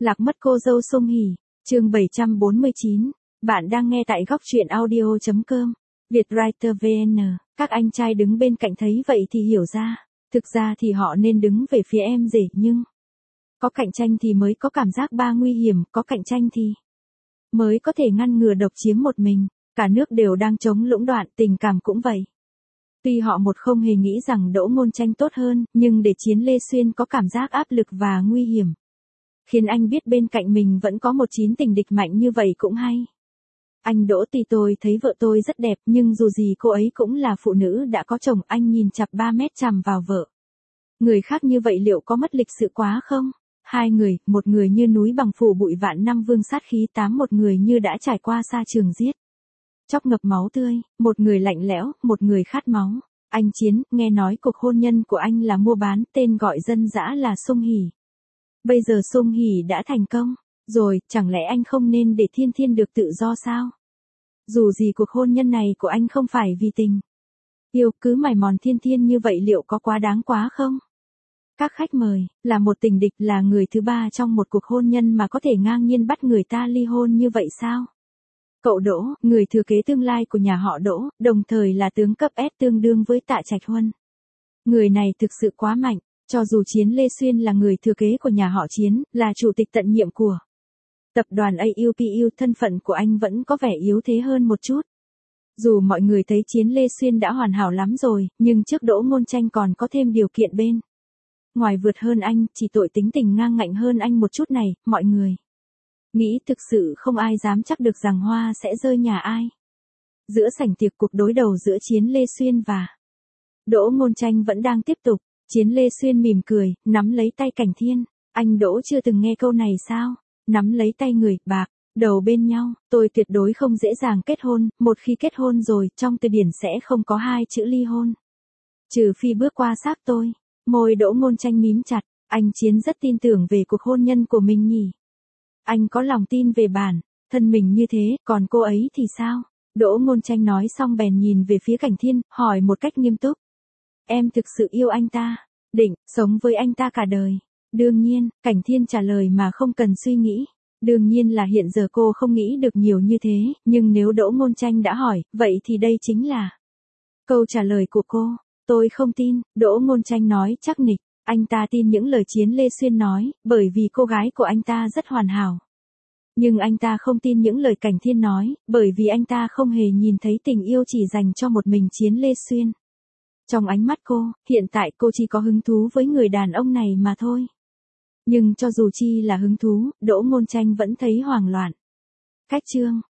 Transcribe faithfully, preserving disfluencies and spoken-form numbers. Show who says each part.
Speaker 1: Lạc mất cô dâu Song Hỷ, chương bảy trăm bốn mươi chín. Bạn đang nghe tại góc truyện audio chấm com. Vietwriter vê en. Các anh trai đứng bên cạnh thấy vậy thì hiểu ra. Thực ra thì họ nên đứng về phía em rể, nhưng có cạnh tranh thì mới có cảm giác ba nguy hiểm, có cạnh tranh thì mới có thể ngăn ngừa độc chiếm một mình. Cả nước đều đang chống lũng đoạn, tình cảm cũng vậy. Tuy họ một không hề nghĩ rằng Đỗ Ngôn Tranh tốt hơn, nhưng để Chiến Lê Xuyên có cảm giác áp lực và nguy hiểm, khiến anh biết bên cạnh mình vẫn có một chín tình địch mạnh như vậy cũng hay. Anh Đỗ thì tôi thấy vợ tôi rất đẹp, nhưng dù gì cô ấy cũng là phụ nữ đã có chồng. Anh nhìn chặp ba mét chằm vào vợ người khác như vậy liệu có mất lịch sự quá không? Hai người, một người như núi bằng phủ bụi vạn năm vương sát khí tám, một người như đã trải qua sa trường giết chóc ngập máu tươi, một người lạnh lẽo, một người khát máu. Anh Chiến, nghe nói cuộc hôn nhân của anh là mua bán, tên gọi dân dã là Song Hỷ. Bây giờ Song Hỷ đã thành công rồi, chẳng lẽ anh không nên để Thiên Thiên được tự do sao? Dù gì cuộc hôn nhân này của anh không phải vì tình yêu, cứ mài mòn Thiên Thiên như vậy liệu có quá đáng quá không? Các khách mời, là một tình địch, là người thứ ba trong một cuộc hôn nhân mà có thể ngang nhiên bắt người ta ly hôn như vậy sao? Cậu Đỗ, người thừa kế tương lai của nhà họ Đỗ, đồng thời là tướng cấp S tương đương với Tạ Trạch Huân. Người này thực sự quá mạnh, cho dù Chiến Lê Xuyên là người thừa kế của nhà họ Chiến, là chủ tịch tận nhiệm của tập đoàn a u pê u, thân phận của anh vẫn có vẻ yếu thế hơn một chút. Dù mọi người thấy Chiến Lê Xuyên đã hoàn hảo lắm rồi, nhưng trước Đỗ Ngôn Tranh còn có thêm điều kiện bên ngoài vượt hơn anh, chỉ tội tính tình ngang ngạnh hơn anh một chút này, mọi người nghĩ thực sự không ai dám chắc được rằng hoa sẽ rơi nhà ai. Giữa sảnh tiệc, cuộc đối đầu giữa Chiến Lê Xuyên và Đỗ Ngôn Tranh vẫn đang tiếp tục. Chiến Lê Xuyên mỉm cười, nắm lấy tay Cảnh Thiên. Anh Đỗ chưa từng nghe câu này sao? Nắm lấy tay người, bạc, đầu bên nhau. Tôi tuyệt đối không dễ dàng kết hôn, một khi kết hôn rồi, trong từ điển sẽ không có hai chữ ly hôn. Trừ phi bước qua xác tôi. Môi Đỗ Ngôn Tranh mím chặt, anh Chiến rất tin tưởng về cuộc hôn nhân của mình nhỉ? Anh có lòng tin về bản thân mình như thế, còn cô ấy thì sao? Đỗ Ngôn Tranh nói xong bèn nhìn về phía Cảnh Thiên, hỏi một cách nghiêm túc. Em thực sự yêu anh ta, định sống với anh ta cả đời? Đương nhiên, Cảnh Thiên trả lời mà không cần suy nghĩ. Đương nhiên là hiện giờ cô không nghĩ được nhiều như thế, nhưng nếu Đỗ Ngôn Tranh đã hỏi, vậy thì đây chính là câu trả lời của cô. Tôi không tin, Đỗ Ngôn Tranh nói chắc nịch. Anh ta tin những lời Chiến Lê Xuyên nói, bởi vì cô gái của anh ta rất hoàn hảo. Nhưng anh ta không tin những lời Cảnh Thiên nói, bởi vì anh ta không hề nhìn thấy tình yêu chỉ dành cho một mình Chiến Lê Xuyên. Trong ánh mắt cô, hiện tại cô chỉ có hứng thú với người đàn ông này mà thôi. Nhưng cho dù chi là hứng thú, Đỗ Ngôn Tranh vẫn thấy hoảng loạn. Cách chương